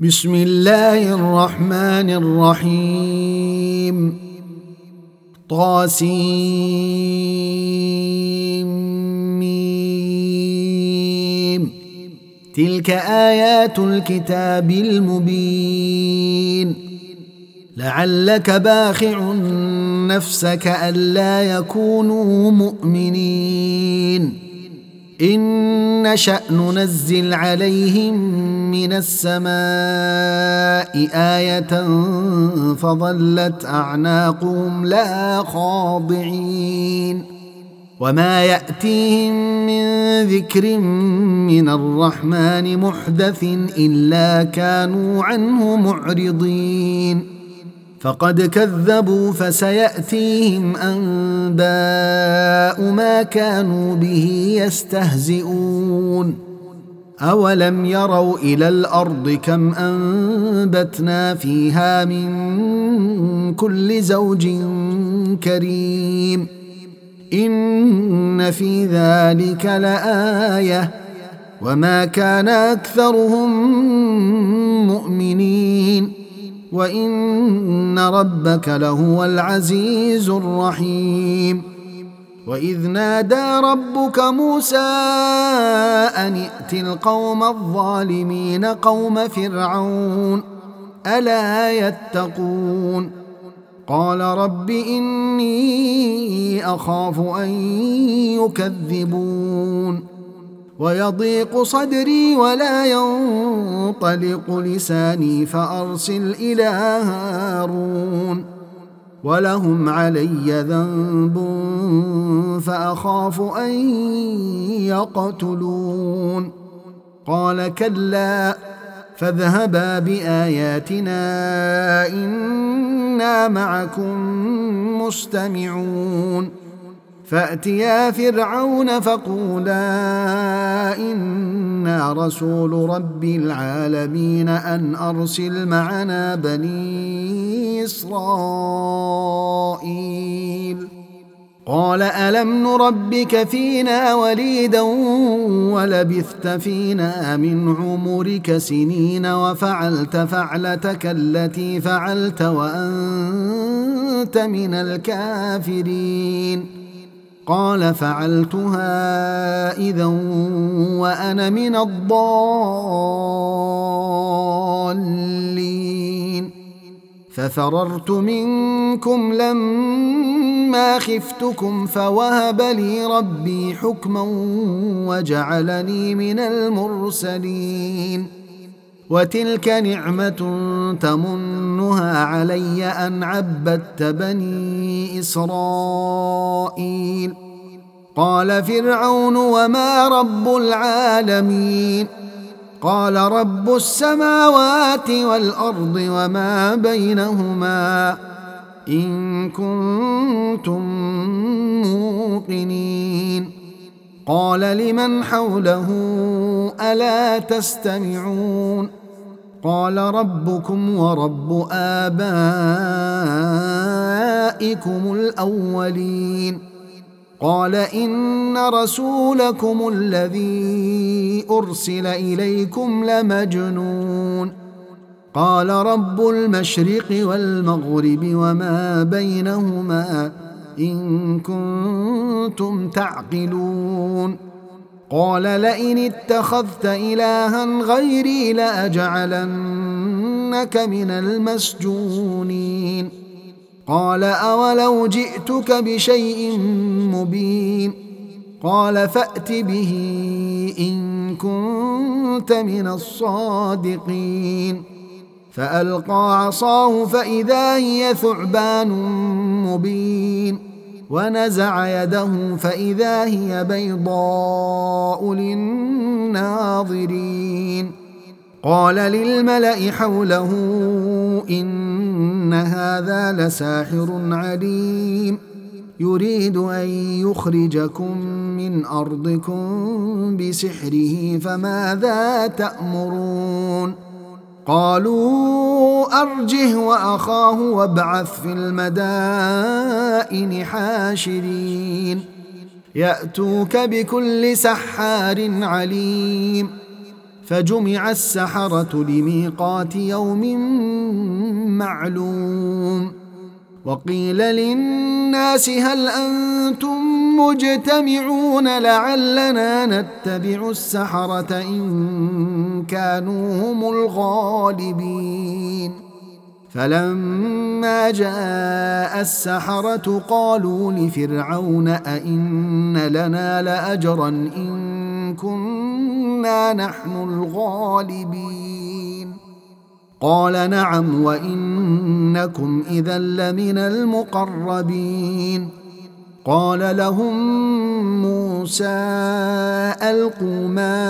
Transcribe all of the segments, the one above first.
بسم الله الرحمن الرحيم طاسيم تلك آيات الكتاب المبين لعلك باخع نفسك ألا يكونوا مؤمنين إن نشأ ننزل عليهم من السماء آية فظلت أعناقهم لها خاضعين وما يأتيهم من ذكر من الرحمن محدث إلا كانوا عنه معرضين فقد كذبوا فسيأتيهم أنباء ما كانوا به يستهزئون أولم يروا إلى الأرض كم أنبتنا فيها من كل زوج كريم إن في ذلك لآية وما كان أكثرهم مؤمنين وإن ربك لهو العزيز الرحيم وإذ نادى ربك موسى أن ائت القوم الظالمين قوم فرعون ألا يتقون قال رب إني أخاف أن يكذبون ويضيق صدري ولا ينطلق لساني فأرسل إلى هارون ولهم علي ذنب فأخاف أن يقتلون قال كلا فاذهبا بآياتنا إنا معكم مستمعون فأتيا فرعون فقولا إنا رسول رب العالمين أن أرسل معنا بني إسرائيل قال ألم نربك فينا وليدا ولبثت فينا من عمرك سنين وفعلت فعلتك التي فعلت وأنت من الكافرين قال فعلتها إذا وأنا من الضالين ففررت منكم لما خفتكم فوهب لي ربي حكما وجعلني من المرسلين وتلك نعمة تمنها علي أن عبدت بني إسرائيل قال فرعون وما رب العالمين قال رب السماوات والأرض وما بينهما إن كنتم موقنين قال لمن حوله ألا تستمعون قال ربكم ورب آبائكم الأولين قال إن رسولكم الذي أرسل إليكم لمجنون قال رب المشرق والمغرب وما بينهما إن كنتم تعقلون قال لئن اتخذت إلها غيري لأجعلنك من المسجونين قال أولو جئتك بشيء مبين قال فأت به إن كنت من الصادقين فألقى عصاه فإذا هي ثعبان مبين ونزع يده فإذا هي بيضاء للناظرين قال للملأ حوله إن هذا لساحر عليم يريد أن يخرجكم من أرضكم بسحره فماذا تأمرون قالوا أرجه وأخاه وابعث في المدائن حاشرين يأتوك بكل سحار عليم فجمع السحرة لميقات يوم معلوم وقيل للناس هل أنتم مجتمعون لعلنا نتبع السحرة إن كانوا هم الغالبين فلما جاء السحرة قالوا لفرعون أئن لنا لأجرا إن كنا نحن الغالبين قال نعم وإنكم إذا لمن المقربين قال لهم موسى ألقوا ما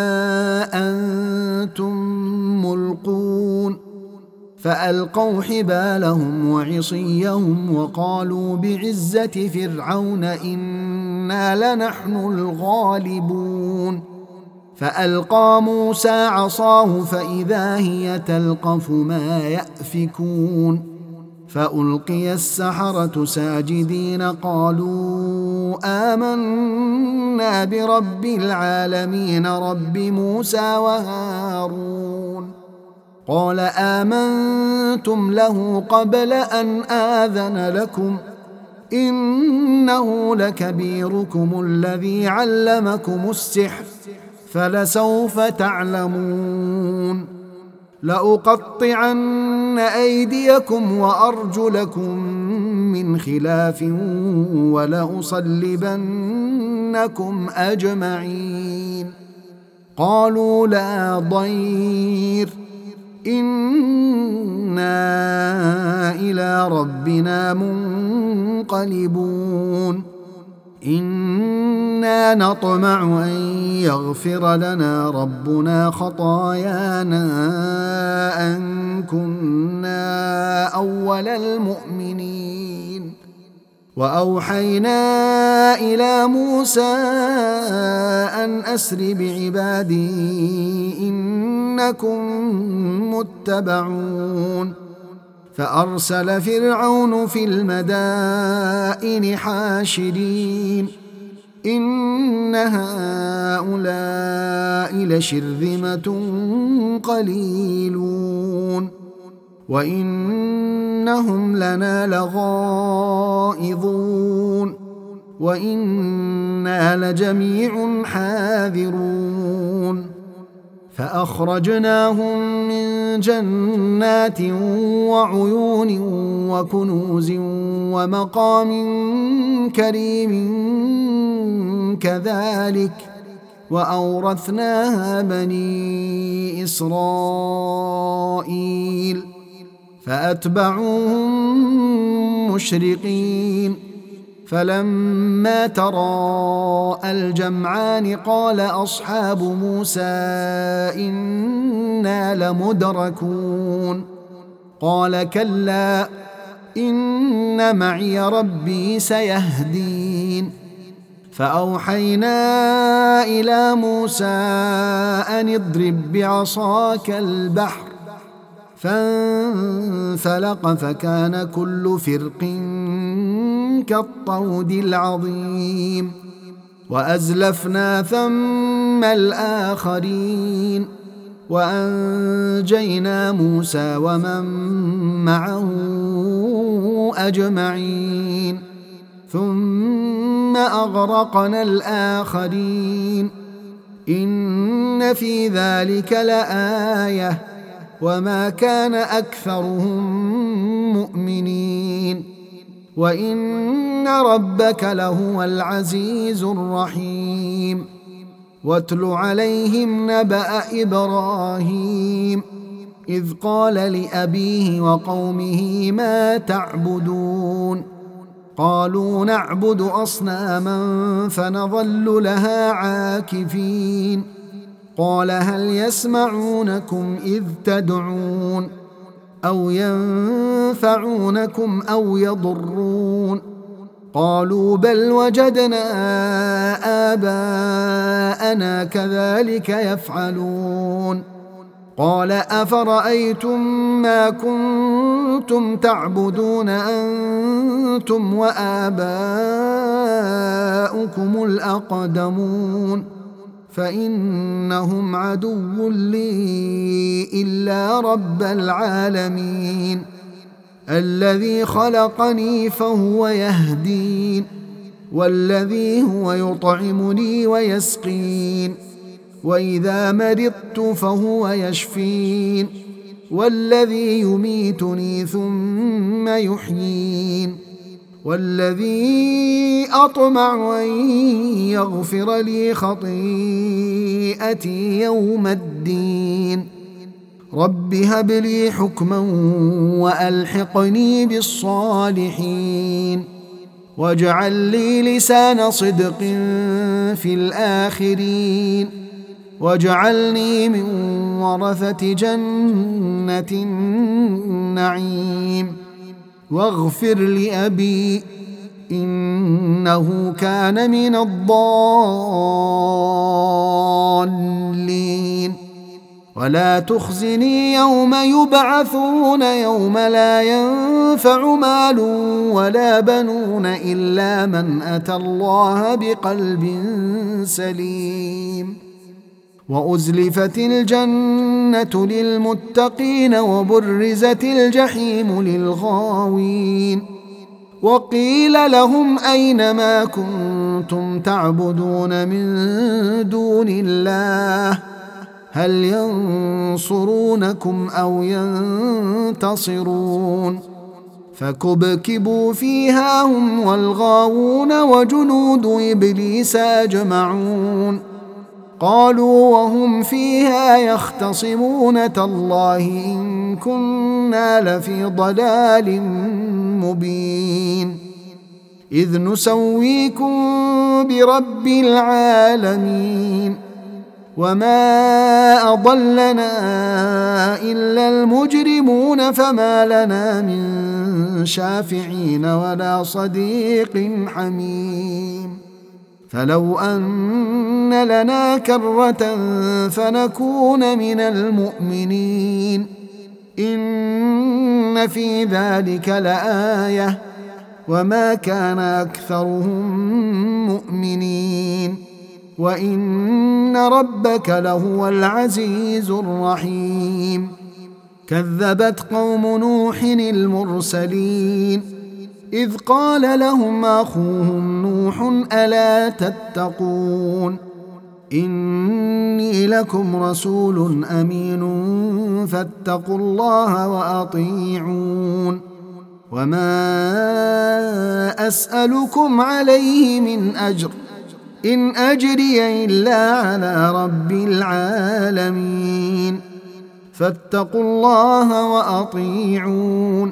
أنتم ملقون فألقوا حبالهم وعصيهم وقالوا بعزة فرعون إنا لنحن الغالبون فألقى موسى عصاه فإذا هي تلقف ما يأفكون فألقي السحرة ساجدين قالوا آمنا برب العالمين رب موسى وهارون قال آمنتم له قبل أن آذن لكم إنه لكبيركم الذي علمكم السحر فلسوف تعلمون لأقطعن أيديكم وأرجلكم من خلاف ولأصلبنكم أجمعين قالوا لا ضير إنا إلى ربنا منقلبون إنا نطمع أن يغفر لنا ربنا خطايانا أن كنا أول المؤمنين وأوحينا إلى موسى أن أسر بعبادي إنكم متبعون فأرسل فرعون في المدائن حاشرين إن هؤلاء لشرذمة قليلون وإنهم لنا لغائظون وإنا لجميع حاذرون فأخرجناهم من جنات وعيون وكنوز ومقام كريم كذلك وأورثناها بني إسرائيل فأتبعوهم مشرقين فلما تراءى الجمعان قال أصحاب موسى إنا لمدركون قال كلا إن معي ربي سيهدين فأوحينا إلى موسى أن اضرب بعصاك البحر فانفلق فكان كل فرق كالطود العظيم وأزلفنا ثم الآخرين وأنجينا موسى ومن معه أجمعين ثم أغرقنا الآخرين إن في ذلك لآية وما كان أكثرهم مؤمنين وإن ربك لهو العزيز الرحيم واتل عليهم نبأ إبراهيم إذ قال لأبيه وقومه ما تعبدون قالوا نعبد أصناما فنظل لها عاكفين قال هل يسمعونكم إذ تدعون أو ينفعونكم أو يضرون قالوا بل وجدنا آباءنا كذلك يفعلون قال أفرأيتم ما كنتم تعبدون أنتم وآباؤكم الأقدمون فإنهم عدو لي إلا رب العالمين الذي خلقني فهو يهدين والذي هو يطعمني ويسقين وإذا مرضت فهو يشفين والذي يميتني ثم يحيين والذي أطمع أن يغفر لي خطيئتي يوم الدين رب هب لي حكما وألحقني بالصالحين واجعل لي لسان صدق في الآخرين واجعلني من ورثة جنة النعيم واغفر لأبي إنه كان من الضالين ولا تخزني يوم يبعثون يوم لا ينفع مال ولا بنون إلا من أتى الله بقلب سليم وأزلفت الجنة للمتقين وبرزت الجحيم للغاوين وقيل لهم أين ما كنتم تعبدون من دون الله هل ينصرونكم أو ينتصرون فكبكبوا فيها هم والغاوون وجنود إبليس أجمعون قالوا وهم فيها يختصمون تالله إن كنا لفي ضلال مبين إذ نسويكم برب العالمين وما أضلنا إلا المجرمون فما لنا من شافعين ولا صديق حميم فلو أن لنا كرة فنكون من المؤمنين إن في ذلك لآية وما كان أكثرهم مؤمنين وإن ربك لهو العزيز الرحيم كذبت قوم نوح المرسلين إذ قال لهم أخوهم نوح ألا تتقون إني لكم رسول أمين فاتقوا الله وأطيعون وما أسألكم عليه من أجر إن أجري إلا على رب العالمين فاتقوا الله وأطيعون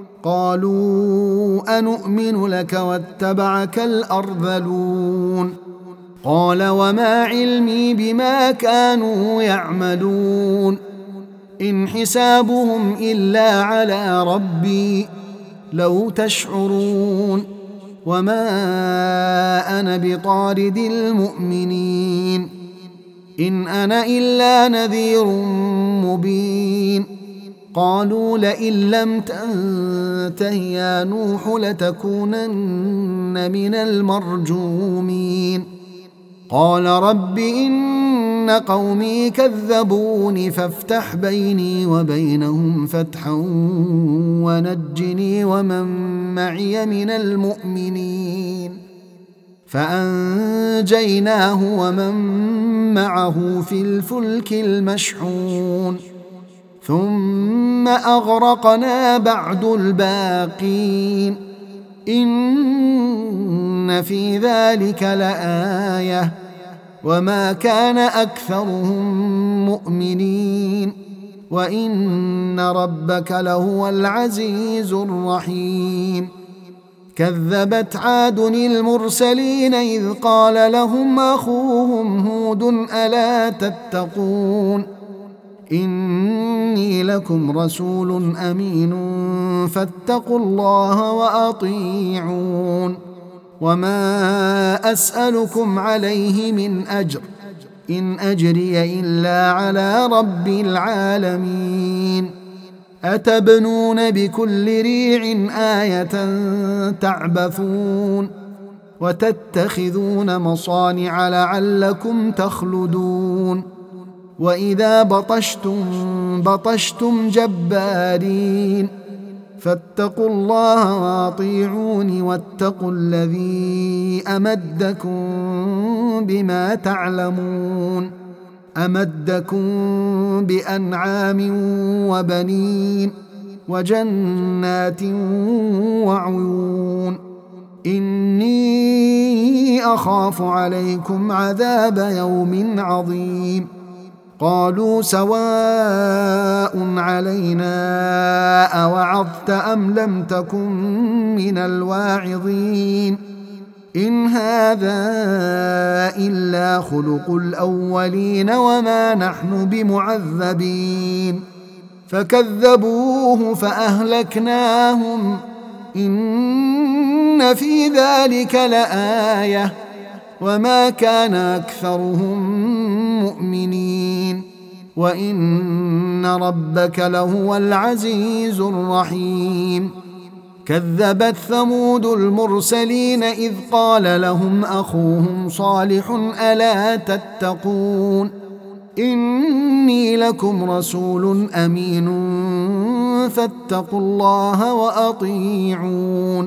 قالوا أنؤمن لك واتبعك الأرذلون قال وما علمي بما كانوا يعملون إن حسابهم إلا على ربي لو تشعرون وما أنا بطارد المؤمنين إن أنا إلا نذير مبين قالوا لئن لم تنته يا نوح لتكونن من المرجومين قال رب إن قومي كذبون فافتح بيني وبينهم فتحا ونجني ومن معي من المؤمنين فأنجيناه ومن معه في الفلك المشحون ثم أغرقنا بعد الباقين إن في ذلك لآية وما كان أكثرهم مؤمنين وإن ربك لهو العزيز الرحيم كذبت عاد المرسلين إذ قال لهم أخوهم هود ألا تتقون إني لكم رسول أمين فاتقوا الله وأطيعون وما أسألكم عليه من أجر إن أجري إلا على رب العالمين أتبنون بكل ريع آية تعبثون وتتخذون مصانع لعلكم تخلدون وإذا بطشتم جبارين فاتقوا الله وأطيعون واتقوا الذي أمدكم بما تعلمون أمدكم بأنعام وبنين وجنات وعيون إني أخاف عليكم عذاب يوم عظيم قالوا سواء علينا أوعظت أم لم تكن من الواعظين إن هذا إلا خلق الأولين وما نحن بمعذبين فكذبوه فأهلكناهم إن في ذلك لآية وما كان أكثرهم مؤمنين وإن ربك لهو العزيز الرحيم كذبت ثمود المرسلين إذ قال لهم أخوهم صالح ألا تتقون إني لكم رسول أمين فاتقوا الله وأطيعون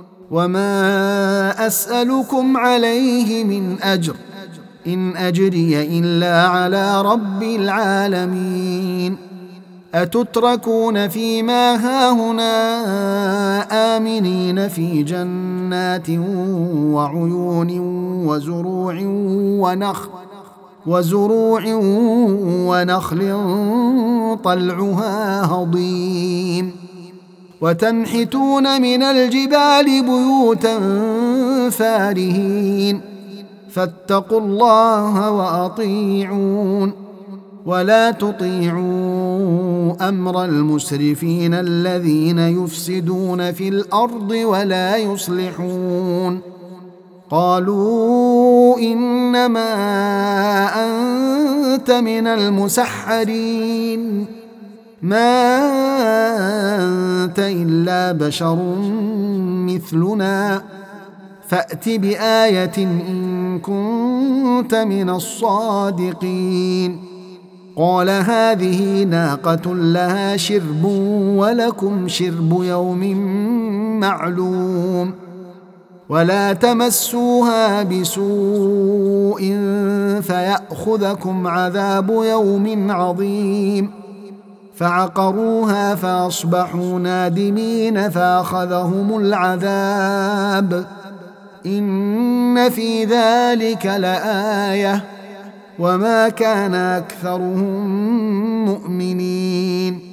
وما أسألكم عليه من أجر إن أجري إلا على رب العالمين أتتركون فيما هاهنا آمنين في جنات وعيون وزروع ونخل طلعها هضيم وتنحتون من الجبال بيوتا فارهين فاتقوا الله وأطيعون ولا تطيعوا أمر المسرفين الذين يفسدون في الأرض ولا يصلحون قالوا إنما أنت من المسحرين ما أنت إلا بشر مثلنا فأت بآية إن كنت من الصادقين قال هذه ناقة لها شرب ولكم شرب يوم معلوم ولا تمسوها بسوء فيأخذكم عذاب يوم عظيم فعقروها فأصبحوا نادمين فأخذهم العذاب إن في ذلك لآية وما كان أكثرهم مؤمنين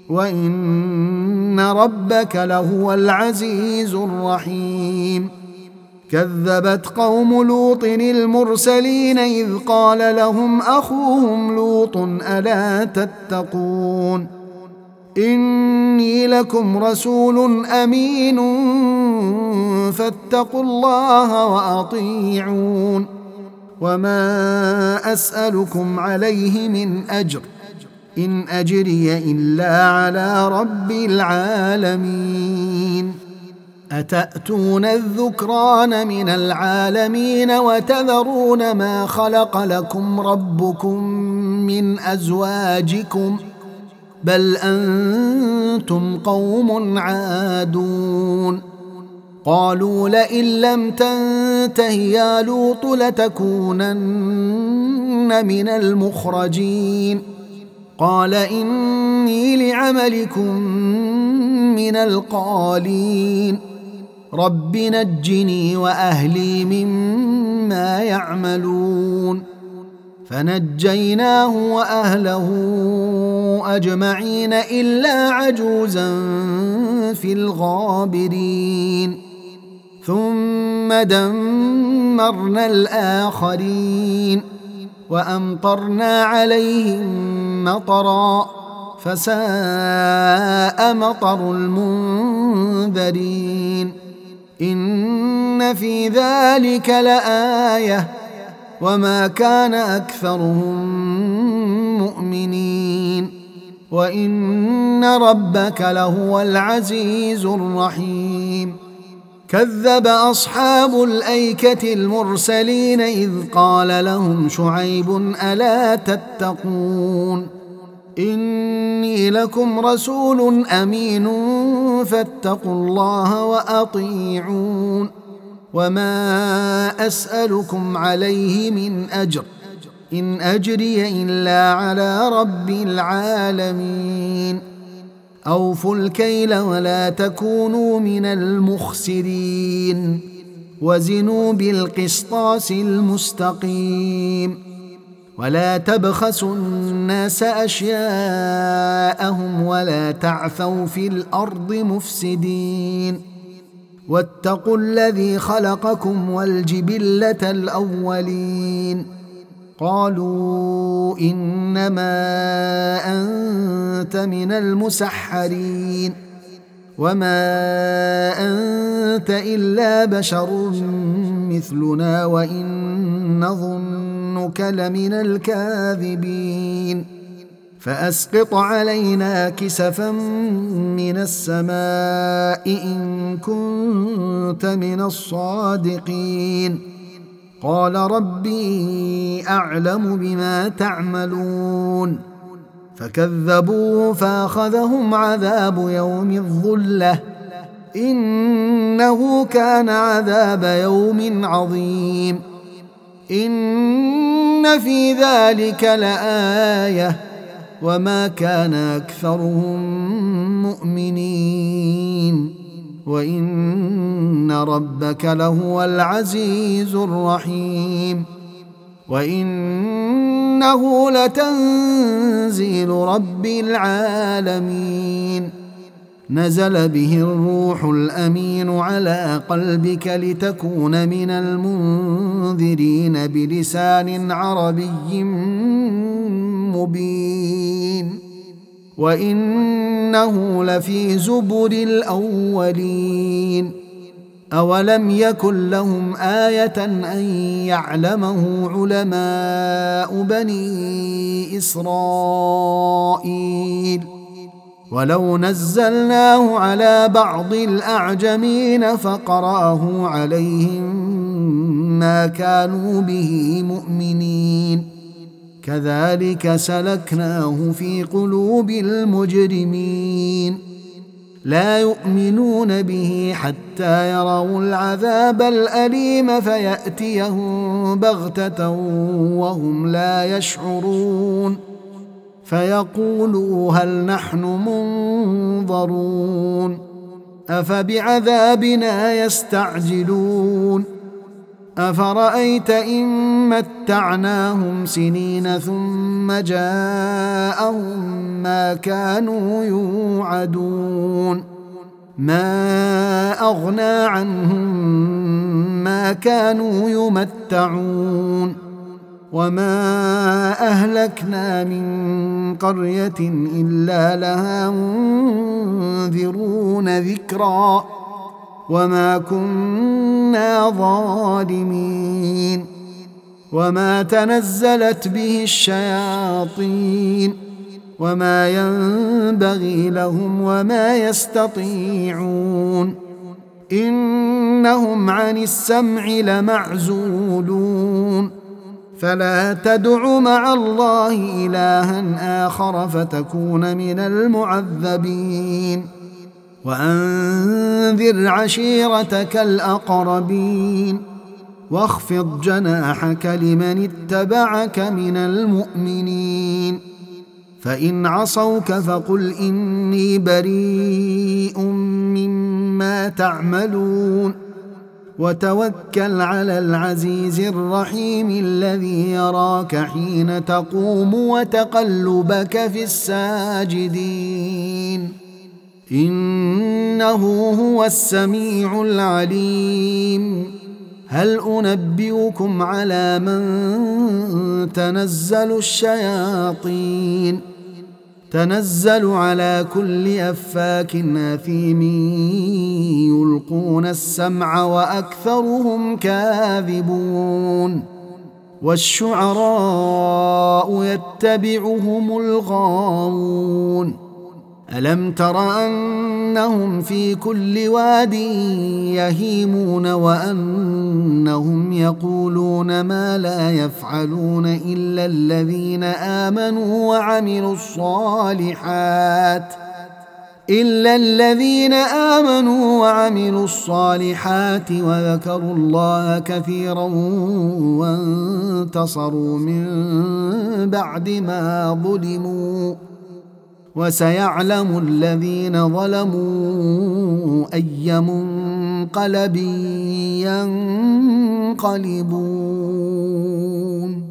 وإن ربك لهو العزيز الرحيم كذبت قوم لوط المرسلين إذ قال لهم أخوهم لوط ألا تتقون إني لكم رسول أمين فاتقوا الله وأطيعون وما أسألكم عليه من أجر إن أجري إلا على رب العالمين أتأتون الذكران من العالمين وتذرون ما خلق لكم ربكم من أزواجكم بل أنتم قوم عادون قالوا لئن لم تنته يا لوط لتكونن من المخرجين قال إني لعملكم من القالين رب نجني وأهلي مما يعملون فنجيناه وأهله أجمعين إلا عجوزا في الغابرين ثم دمرنا الآخرين وأمطرنا عليهم مطرا فساء مطر المنذرين إن في ذلك لآية وما كان أكثرهم مؤمنين وإن ربك لهو العزيز الرحيم كذب أصحاب الأيكة المرسلين إذ قال لهم شعيب ألا تتقون إني لكم رسول أمين فاتقوا الله وأطيعون وما أسألكم عليه من أجر إن أجري إلا على رب العالمين أوفوا الكيل ولا تكونوا من المخسرين وزنوا بالقسطاس المستقيم ولا تبخسوا الناس أشياءهم ولا تعثوا في الأرض مفسدين واتقوا الذي خلقكم والجبلة الأولين قالوا إنما أنت من المسحرين وما أنت إلا بشر مثلنا وإن نظنك لمن الكاذبين فأسقط علينا كسفا من السماء إن كنت من الصادقين قال ربي أعلم بما تعملون فكذبوه فأخذهم عذاب يوم الظلة إنه كان عذاب يوم عظيم إن في ذلك لآية وما كان أكثرهم مؤمنين وإن ربك لهو العزيز الرحيم وإنه لتنزيل رب العالمين نزل به الروح الأمين على قلبك لتكون من المنذرين بلسان عربي مبين وإنه لفي زبر الأولين أولم يكن لهم آية أن يعلمه علماء بني إسرائيل ولو نزلناه على بعض الأعجمين فقرأه عليهم ما كانوا به مؤمنين كذلك سلكناه في قلوب المجرمين لا يؤمنون به حتى يروا العذاب الأليم فيأتيهم بغتة وهم لا يشعرون فيقولوا هل نحن منظرون أفبعذابنا يستعجلون أفرأيت إن متعناهم سنين ثم جاءهم ما كانوا يوعدون ما أغنى عنهم ما كانوا يمتعون وما أهلكنا من قرية إلا لها منذرون ذكرا وما كنا ظالمين وما تنزلت به الشياطين وما ينبغي لهم وما يستطيعون إنهم عن السمع لمعزولون فلا تدع مع الله إلها آخر فتكون من المعذبين وأنذر عشيرتك الأقربين واخفض جناحك لمن اتبعك من المؤمنين فإن عصوك فقل إني بريء مما تعملون وتوكل على العزيز الرحيم الذي يراك حين تقوم وتقلبك في الساجدين إنه هو السميع العليم هل أنبئكم على من تنزل الشياطين تنزل على كل أفاك أثيم يلقون السمع وأكثرهم كاذبون والشعراء يتبعهم الغاوون ألم تر أنهم في كل واد يهيمون وأنهم يقولون ما لا يفعلون إلا الذين آمنوا وعملوا الصالحات وذكروا الله كثيرا وانتصروا من بعد ما ظلموا وسيعلم الذين ظلموا أي منقلب ينقلبون